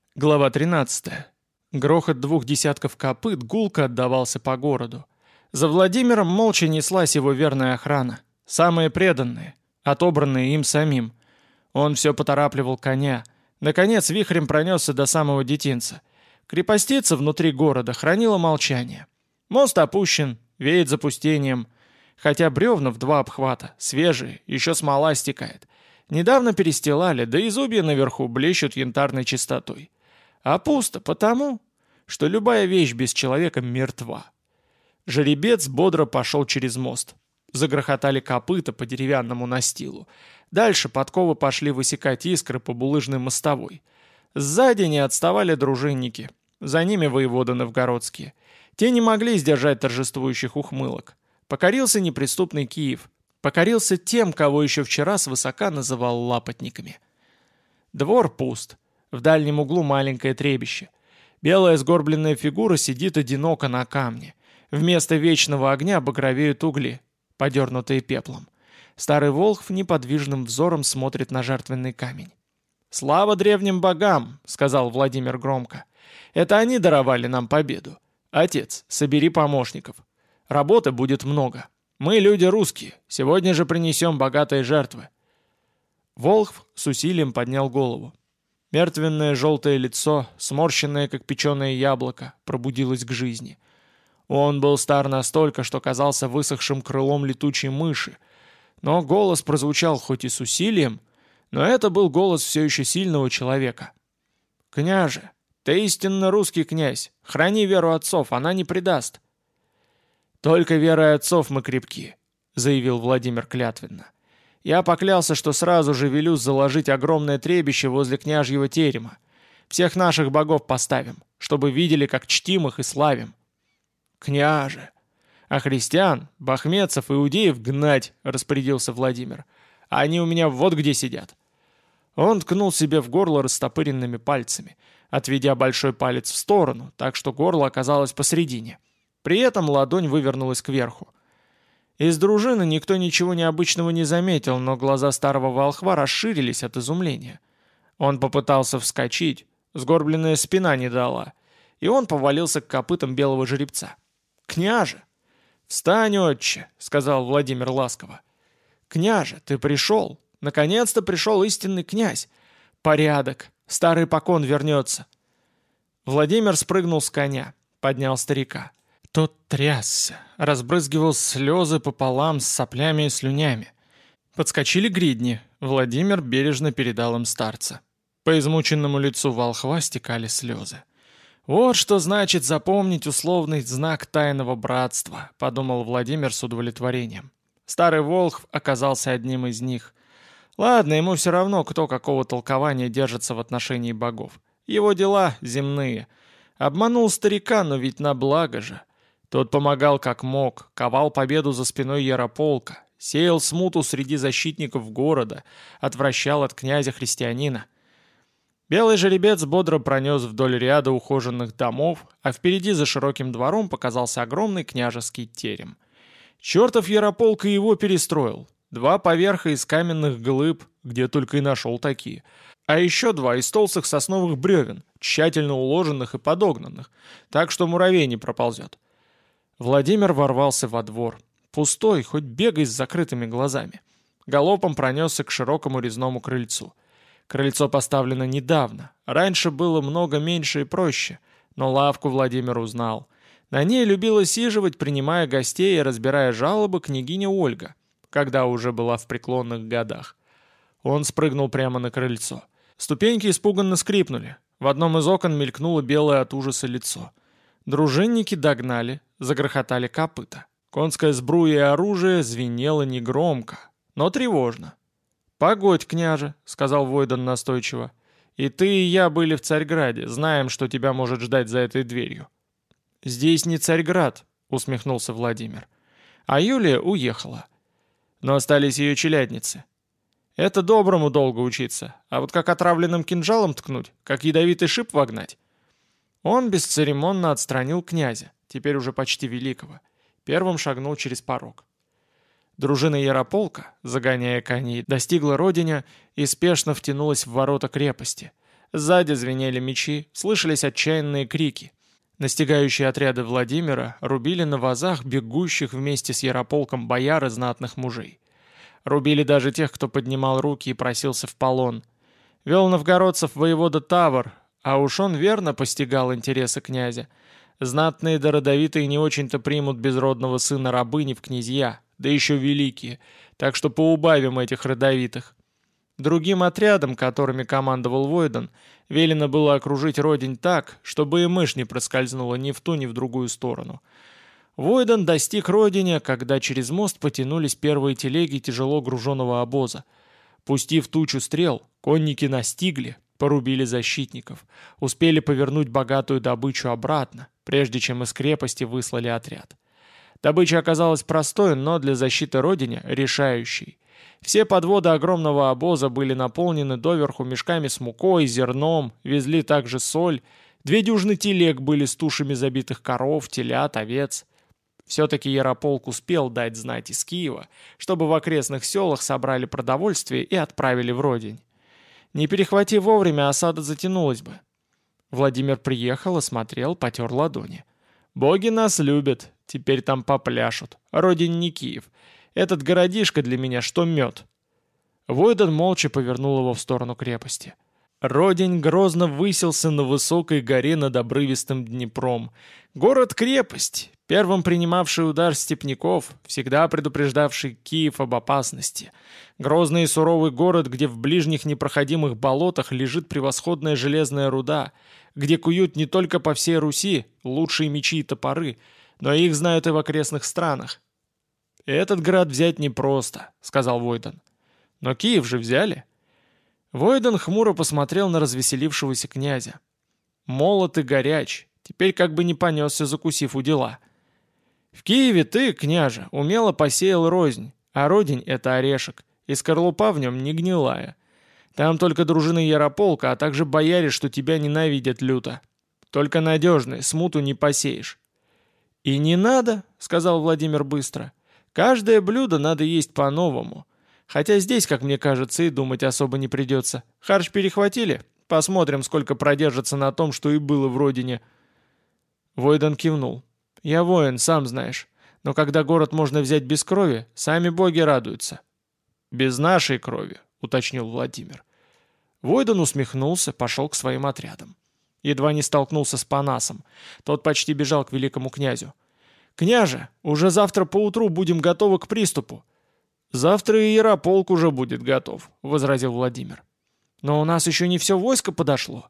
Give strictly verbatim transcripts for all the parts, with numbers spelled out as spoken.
Глава тринадцатая. Грохот двух десятков копыт гулко отдавался по городу. За Владимиром молча неслась его верная охрана. Самые преданные, отобранные им самим. Он все поторапливал коня. Наконец вихрем пронесся до самого детинца. Крепостица внутри города хранила молчание. Мост опущен, веет запустением. Хотя бревна в два обхвата, свежие, еще смола стекает. Недавно перестилали, да и зубья наверху блещут янтарной чистотой. А пусто потому, что любая вещь без человека мертва. Жеребец бодро пошел через мост. Загрохотали копыта по деревянному настилу. Дальше подковы пошли высекать искры по булыжной мостовой. Сзади не отставали дружинники. За ними воеводы новгородские. Те не могли сдержать торжествующих ухмылок. Покорился неприступный Киев. Покорился тем, кого еще вчера свысока называл лапотниками. Двор пуст. В дальнем углу маленькое требище. Белая сгорбленная фигура сидит одиноко на камне. Вместо вечного огня багровеют угли, подернутые пеплом. Старый Волхв неподвижным взором смотрит на жертвенный камень. «Слава древним богам!» — сказал Владимир громко. «Это они даровали нам победу. Отец, собери помощников. Работы будет много. Мы люди русские. Сегодня же принесем богатые жертвы». Волхв с усилием поднял голову. Мертвенное желтое лицо, сморщенное, как печеное яблоко, пробудилось к жизни. Он был стар настолько, что казался высохшим крылом летучей мыши. Но голос прозвучал хоть и с усилием, но это был голос все еще сильного человека. «Княже, ты истинно русский князь. Храни веру отцов, она не предаст». «Только верой отцов мы крепки», — заявил Владимир клятвенно. «Я поклялся, что сразу же велю заложить огромное требище возле княжьего терема. Всех наших богов поставим, чтобы видели, как чтим их и славим». «Княже! А христиан, бахметцев, иудеев гнать!» — распорядился Владимир. «А они у меня вот где сидят». Он ткнул себе в горло растопыренными пальцами, отведя большой палец в сторону, так что горло оказалось посредине. При этом ладонь вывернулась кверху. Из дружины никто ничего необычного не заметил, но глаза старого волхва расширились от изумления. Он попытался вскочить, сгорбленная спина не дала, и он повалился к копытам белого жеребца. «Княже!» «Встань, отче!» — сказал Владимир ласково. «Княже, ты пришел! Наконец-то пришел истинный князь! Порядок! Старый покон вернется!» Владимир спрыгнул с коня, поднял старика. Тот трясся, разбрызгивал слезы пополам с соплями и слюнями. Подскочили гридни. Владимир бережно передал им старца. По измученному лицу волхва стекали слезы. «Вот что значит запомнить условный знак тайного братства», — подумал Владимир с удовлетворением. Старый волхв оказался одним из них. Ладно, ему все равно, кто какого толкования держится в отношении богов. Его дела земные. Обманул старика, но ведь на благо же. Тот помогал как мог, ковал победу за спиной Ярополка, сеял смуту среди защитников города, отвращал от князя-христианина. Белый жеребец бодро пронес вдоль ряда ухоженных домов, а впереди за широким двором показался огромный княжеский терем. Чертов Ярополк и его перестроил. Два поверха из каменных глыб, где только и нашел такие, а еще два из толстых сосновых бревен, тщательно уложенных и подогнанных, так что муравей не проползет. Владимир ворвался во двор. Пустой, хоть бегай с закрытыми глазами. Галопом пронесся к широкому резному крыльцу. Крыльцо поставлено недавно. Раньше было много меньше и проще, но лавку Владимир узнал. На ней любила сиживать, принимая гостей и разбирая жалобы, княгиня Ольга, когда уже была в преклонных годах. Он спрыгнул прямо на крыльцо. Ступеньки испуганно скрипнули. В одном из окон мелькнуло белое от ужаса лицо. Дружинники догнали, загрохотали копыта. Конская сбруя и оружие звенело негромко, но тревожно. «Погодь, княже», — сказал Войдан настойчиво. «И ты, и я были в Царьграде, знаем, что тебя может ждать за этой дверью». «Здесь не Царьград», — усмехнулся Владимир. «А Юлия уехала. Но остались ее челядницы. Это доброму долго учиться, а вот как отравленным кинжалом ткнуть, как ядовитый шип вогнать». Он бесцеремонно отстранил князя, теперь уже почти великого. Первым шагнул через порог. Дружина Ярополка, загоняя коней, достигла родиня и спешно втянулась в ворота крепости. Сзади звенели мечи, слышались отчаянные крики. Настигающие отряды Владимира рубили на вазах бегущих вместе с ярополком бояр и знатных мужей. Рубили даже тех, кто поднимал руки и просился в полон. Вел новгородцев воевода Тавр, а уж он верно постигал интересы князя. Знатные да родовитые не очень-то примут безродного сына рабыни в князья, да еще великие, так что поубавим этих родовитых. Другим отрядам, которыми командовал Войдан, велено было окружить Родень так, чтобы и мышь не проскользнула ни в ту, ни в другую сторону. Войдан достиг Родине, когда через мост потянулись первые телеги тяжело груженного обоза. Пустив тучу стрел, конники настигли, порубили защитников, успели повернуть богатую добычу обратно, прежде чем из крепости выслали отряд. Добыча оказалась простой, но для защиты Родине решающей. Все подводы огромного обоза были наполнены доверху мешками с мукой, зерном, везли также соль, две дюжины телег были с тушами забитых коров, телят, овец. Все-таки Ярополк успел дать знать из Киева, чтобы в окрестных селах собрали продовольствие и отправили в Родень. Не перехвати вовремя, осада затянулась бы. Владимир приехал, осмотрел, потер ладони. «Боги нас любят, теперь там попляшут. Родень не Киев. Этот городишко для меня что мед». Войдан молча повернул его в сторону крепости. Родень грозно высился на высокой горе над обрывистым Днепром. Город-крепость, первым принимавший удар степняков, всегда предупреждавший Киев об опасности. Грозный и суровый город, где в ближних непроходимых болотах лежит превосходная железная руда, где куют не только по всей Руси лучшие мечи и топоры, но и их знают и в окрестных странах. «Этот град взять непросто», — сказал Войдан. «Но Киев же взяли». Войдан хмуро посмотрел на развеселившегося князя. Молод и горяч, теперь как бы не понесся, закусив у дела. «В Киеве ты, княже, умело посеял рознь, а Родень — это орешек, и скорлупа в нем не гнилая. Там только дружина Ярополка, а также бояре, что тебя ненавидят люто. Только надежные, смуту не посеешь». «И не надо», — сказал Владимир быстро. «Каждое блюдо надо есть по-новому. Хотя здесь, как мне кажется, и думать особо не придется. Харч перехватили? Посмотрим, сколько продержится на том, что и было в Родине». Войдан кивнул. «Я воин, сам знаешь. Но когда город можно взять без крови, сами боги радуются». «Без нашей крови», — уточнил Владимир. Войдан усмехнулся, пошел к своим отрядам. Едва не столкнулся с Панасом. Тот почти бежал к великому князю. «Княже, уже завтра поутру будем готовы к приступу». «Завтра и Ярополк уже будет готов», — возразил Владимир. «Но у нас еще не все войско подошло».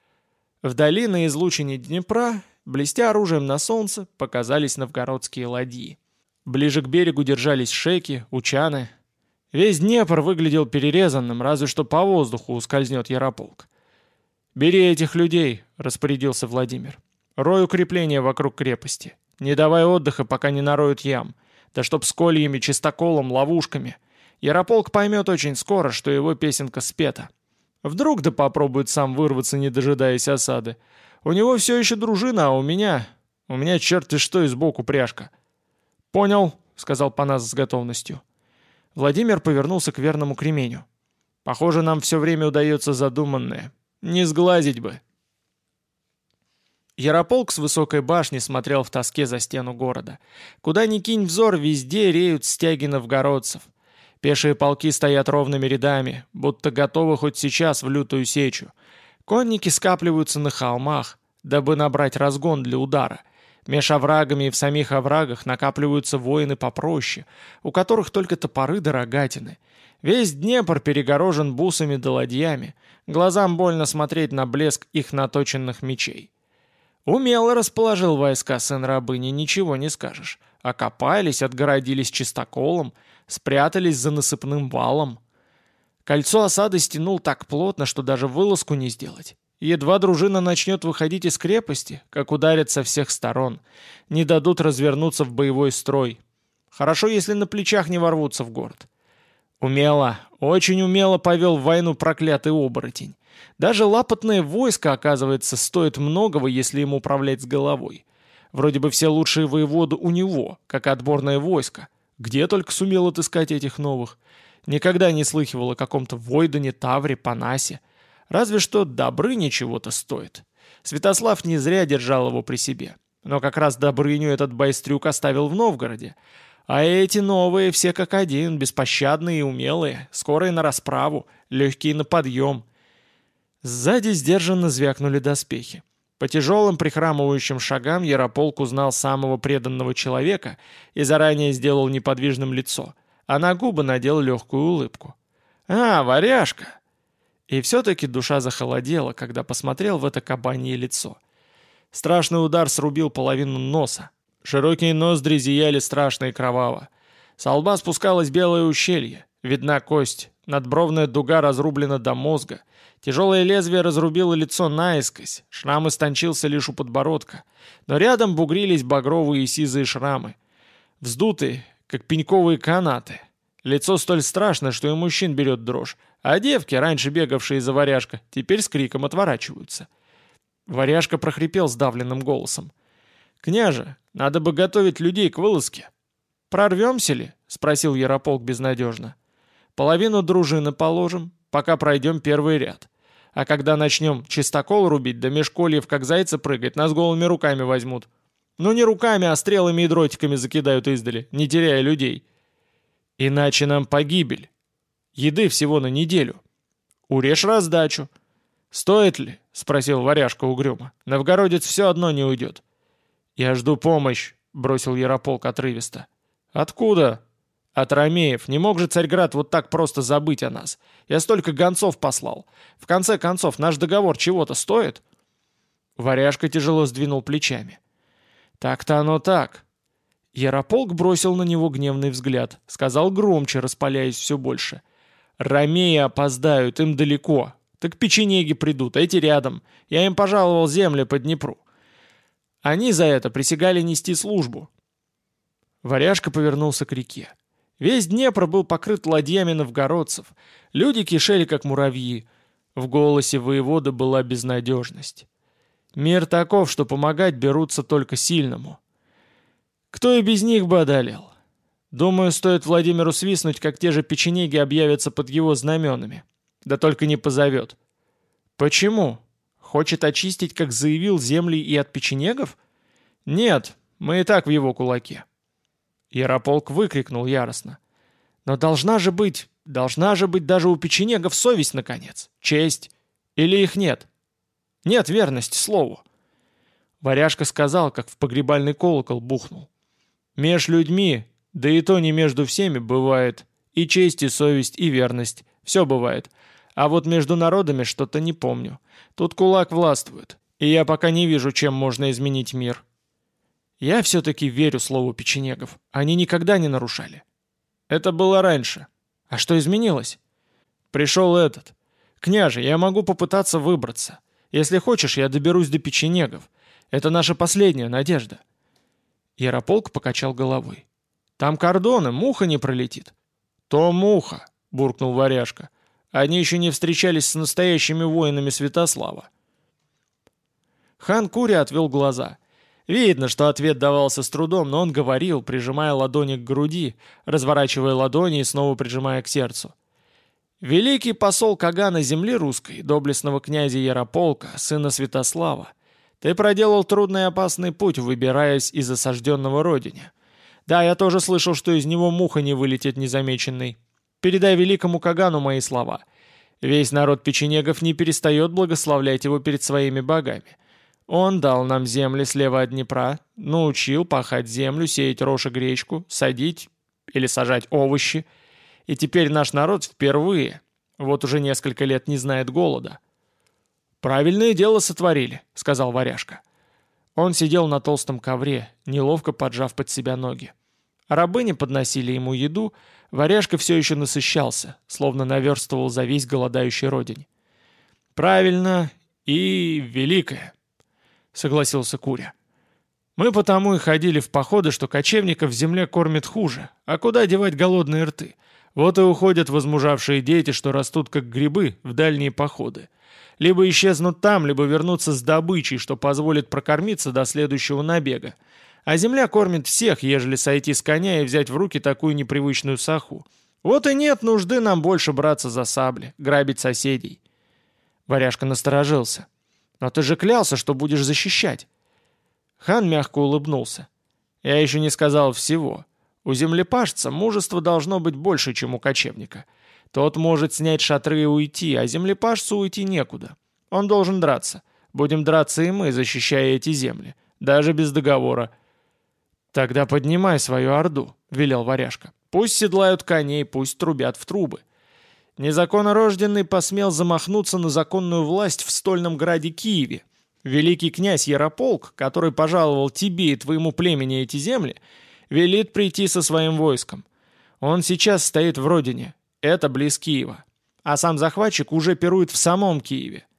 Вдали на излучине Днепра, блестя оружием на солнце, показались новгородские ладьи. Ближе к берегу держались шеки, учаны. Весь Днепр выглядел перерезанным, разве что по воздуху ускользнет Ярополк. «Бери этих людей», — распорядился Владимир. «Рой укрепления вокруг крепости. Не давай отдыха, пока не нароют ям. Да чтоб с кольями, чистоколом, ловушками. Ярополк поймет очень скоро, что его песенка спета. Вдруг да попробует сам вырваться, не дожидаясь осады. У него все еще дружина, а у меня... У меня черт-и что и сбоку пряжка». «Понял», — сказал Панас с готовностью. Владимир повернулся к верному кременю. «Похоже, нам все время удается задуманное. Не сглазить бы». Ярополк с высокой башни смотрел в тоске за стену города. Куда ни кинь взор, везде реют стяги новгородцев. Пешие полки стоят ровными рядами, будто готовы хоть сейчас в лютую сечу. Конники скапливаются на холмах, дабы набрать разгон для удара. Меж оврагами и в самих оврагах накапливаются воины попроще, у которых только топоры да рогатины. Весь Днепр перегорожен бусами да ладьями. Глазам больно смотреть на блеск их наточенных мечей. Умело расположил войска сын рабыни, ничего не скажешь. Окопались, отгородились чистоколом, спрятались за насыпным валом. Кольцо осады стянул так плотно, что даже вылазку не сделать. Едва дружина начнет выходить из крепости, как ударят со всех сторон. Не дадут развернуться в боевой строй. Хорошо, если на плечах не ворвутся в город. Умело, очень умело повел в войну проклятый оборотень. Даже лапотное войско, оказывается, стоит многого, если им управлять с головой. Вроде бы все лучшие воеводы у него, как отборное войско. Где только сумел отыскать этих новых. Никогда не слыхивал о каком-то Войдане, Тавре, Панасе. Разве что Добрыня чего-то стоит. Святослав не зря держал его при себе. Но как раз Добрыню этот байстрюк оставил в Новгороде. А эти новые все как один, беспощадные и умелые, скорые на расправу, легкие на подъем. Сзади сдержанно звякнули доспехи. По тяжелым прихрамывающим шагам Ярополк узнал самого преданного человека и заранее сделал неподвижным лицо, а на губы надел легкую улыбку. «А, варяжка!» И все-таки душа захолодела, когда посмотрел в это кабанье лицо. Страшный удар срубил половину носа. Широкие ноздри зияли страшно и кроваво. С лба спускалось белое ущелье, видна кость, надбровная дуга разрублена до мозга. Тяжелое лезвие разрубило лицо наискось, шрам истончился лишь у подбородка. Но рядом бугрились багровые и сизые шрамы. Вздутые, как пеньковые канаты. Лицо столь страшно, что и мужчин берет дрожь, а девки, раньше бегавшие за варяжка, теперь с криком отворачиваются. Варяжка прохрипел сдавленным голосом. «Княже, надо бы готовить людей к вылазке». «Прорвемся ли?» — спросил Ярополк безнадежно. «Половину дружины положим, пока пройдем первый ряд. А когда начнем чистокол рубить, да меж кольев как зайцы прыгать, нас голыми руками возьмут. Ну не руками, а стрелами и дротиками закидают издали, не теряя людей. Иначе нам погибель. Еды всего на неделю. Урежь раздачу». «Стоит ли?» — спросил варяжка угрюмо. «Новгородец все одно не уйдет». «Я жду помощь», — бросил Ярополк отрывисто. «Откуда?» «От ромеев. Не мог же Царьград вот так просто забыть о нас. Я столько гонцов послал. В конце концов, наш договор чего-то стоит?» Варяжка тяжело сдвинул плечами. «Так-то оно так». Ярополк бросил на него гневный взгляд. Сказал громче, распаляясь все больше. «Ромеи опоздают, им далеко. Так печенеги придут, а эти рядом. Я им пожаловал земли по Днепру. Они за это присягали нести службу». Варяжка повернулся к реке. Весь Днепр был покрыт ладьями новгородцев. Люди кишели, как муравьи. В голосе воевода была безнадежность. Мир таков, что помогать берутся только сильному. Кто и без них бы одолел. Думаю, стоит Владимиру свистнуть, как те же печенеги объявятся под его знаменами. Да только не позовет. Почему? Хочет очистить, как заявил, земли и от печенегов? Нет, мы и так в его кулаке. Ярополк выкрикнул яростно. Но должна же быть, должна же быть даже у печенегов совесть, наконец, честь. Или их нет? Нет верности слову. Варяжка сказал, как в погребальный колокол бухнул. Меж людьми, да и то не между всеми, бывает и честь, и совесть, и верность. Все бывает. А вот между народами что-то не помню. Тут кулак властвует, и я пока не вижу, чем можно изменить мир. Я все-таки верю слову печенегов. Они никогда не нарушали. Это было раньше. А что изменилось? Пришел этот. Княже, я могу попытаться выбраться. Если хочешь, я доберусь до печенегов. Это наша последняя надежда. Ярополк покачал головой. Там кордоны, муха не пролетит. То муха, буркнул варяжка. Они еще не встречались с настоящими воинами Святослава. Хан Куря отвел глаза. Видно, что ответ давался с трудом, но он говорил, прижимая ладони к груди, разворачивая ладони и снова прижимая к сердцу. «Великий посол Кагана земли русской, доблестного князя Ярополка, сына Святослава, ты проделал трудный и опасный путь, выбираясь из осажденного родине. Да, я тоже слышал, что из него муха не вылетит незамеченной. Передай великому Кагану мои слова. Весь народ печенегов не перестает благословлять его перед своими богами. Он дал нам земли слева от Днепра, научил пахать землю, сеять рожь и гречку, садить или сажать овощи. И теперь наш народ впервые, вот уже несколько лет не знает голода». «Правильное дело сотворили», — сказал варяжка. Он сидел на толстом ковре, неловко поджав под себя ноги. Рабыни подносили ему еду, варяжка все еще насыщался, словно наверстывал за весь голодающий родень. «Правильно и великое», — согласился Куря. «Мы потому и ходили в походы, что кочевников в земле кормят хуже, а куда девать голодные рты? Вот и уходят возмужавшие дети, что растут как грибы, в дальние походы. Либо исчезнут там, либо вернутся с добычей, что позволит прокормиться до следующего набега. А земля кормит всех, ежели сойти с коня и взять в руки такую непривычную саху. Вот и нет нужды нам больше браться за сабли, грабить соседей». Варяжка насторожился. «Но ты же клялся, что будешь защищать!» Хан мягко улыбнулся. «Я еще не сказал всего. У землепашца мужество должно быть больше, чем у кочевника. Тот может снять шатры и уйти, а землепашцу уйти некуда. Он должен драться. Будем драться и мы, защищая эти земли. Даже без договора». «Тогда поднимай свою орду», — велел Варяжка. «Пусть седлают коней, пусть трубят в трубы». Незаконнорожденный посмел замахнуться на законную власть в стольном граде Киеве. Великий князь Ярополк, который пожаловал тебе и твоему племени эти земли, велит прийти со своим войском. Он сейчас стоит в родине, это близ Киева, а сам захватчик уже пирует в самом Киеве.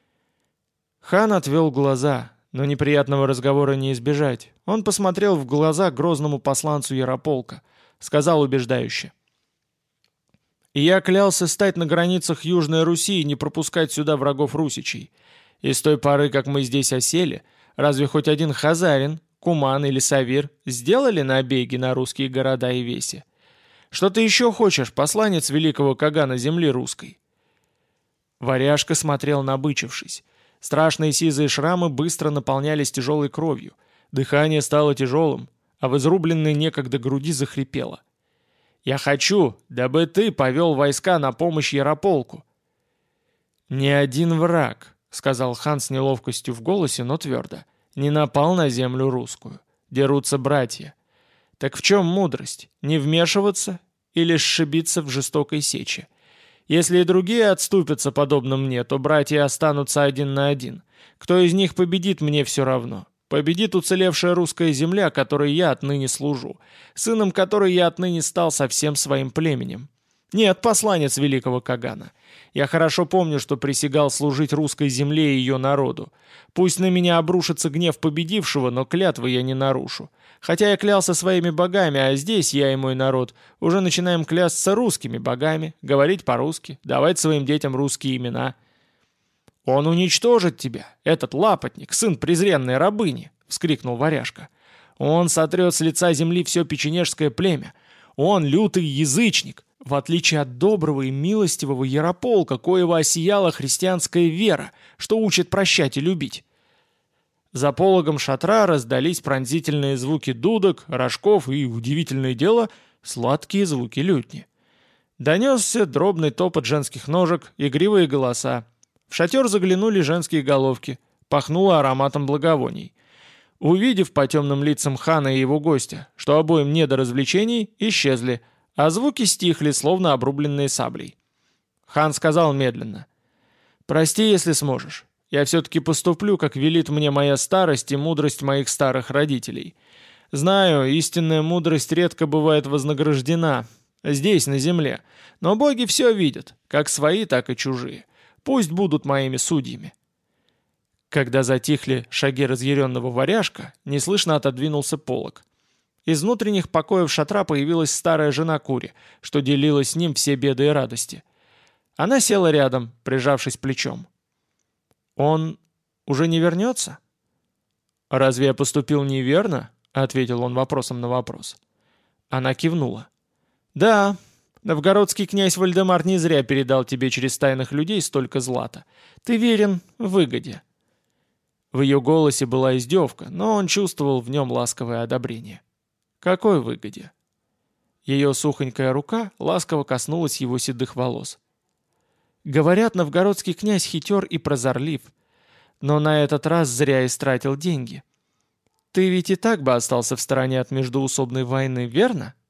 Хан отвел глаза, но неприятного разговора не избежать. Он посмотрел в глаза грозному посланцу Ярополка, сказал убеждающе: «И я клялся стать на границах Южной Руси и не пропускать сюда врагов русичей. И с той поры, как мы здесь осели, разве хоть один хазарин, куман или савир сделали набеги на русские города и веси? Что ты еще хочешь, посланец великого Кагана земли русской?» Варяжка смотрел набычившись. Страшные сизые шрамы быстро наполнялись тяжелой кровью. Дыхание стало тяжелым, а в изрубленной некогда груди захрипело. «Я хочу, дабы ты повел войска на помощь Ярополку». «Ни один враг», — сказал хан с неловкостью в голосе, но твердо, — «не напал на землю русскую. Дерутся братья. Так в чем мудрость? Не вмешиваться или сшибиться в жестокой сече? Если и другие отступятся, подобно мне, то братья останутся один на один. Кто из них победит, мне все равно. Победит уцелевшая русская земля, которой я отныне служу, сыном которой я отныне стал со всем своим племенем. Нет, посланец великого Кагана. Я хорошо помню, что присягал служить русской земле и ее народу. Пусть на меня обрушится гнев победившего, но клятвы я не нарушу. Хотя я клялся своими богами, а здесь я и мой народ уже начинаем клясться русскими богами, говорить по-русски, давать своим детям русские имена. «Он уничтожит тебя, этот лапотник, сын презренной рабыни!» — вскрикнул Варяжка. «Он сотрет с лица земли все печенежское племя. Он лютый язычник, в отличие от доброго и милостивого Ярополка, коего осияла христианская вера, что учит прощать и любить». За пологом шатра раздались пронзительные звуки дудок, рожков и, удивительное дело, сладкие звуки лютни. Донесся дробный топот женских ножек, игривые голоса. В шатер заглянули женские головки, пахнуло ароматом благовоний. Увидев по темным лицам хана и его гостя, что обоим не до развлечений, исчезли, а звуки стихли, словно обрубленные саблей. Хан сказал медленно: «Прости, если сможешь. Я все-таки поступлю, как велит мне моя старость и мудрость моих старых родителей. Знаю, истинная мудрость редко бывает вознаграждена здесь, на земле, но боги все видят, как свои, так и чужие. Пусть будут моими судьями». Когда затихли шаги разъяренного варяжка, неслышно отодвинулся полог. Из внутренних покоев шатра появилась старая жена Кури, что делила с ним все беды и радости. Она села рядом, прижавшись плечом. «Он уже не вернется?» «Разве я поступил неверно?» — ответил он вопросом на вопрос. Она кивнула. «Да, новгородский князь Вальдемар не зря передал тебе через тайных людей столько злата. Ты верен в выгоде». В ее голосе была издевка, но он чувствовал в нем ласковое одобрение. «Какой выгоде?» Ее сухонькая рука ласково коснулась его седых волос. «Говорят, новгородский князь хитер и прозорлив, но на этот раз зря истратил деньги. Ты ведь и так бы остался в стороне от междоусобной войны, верно?»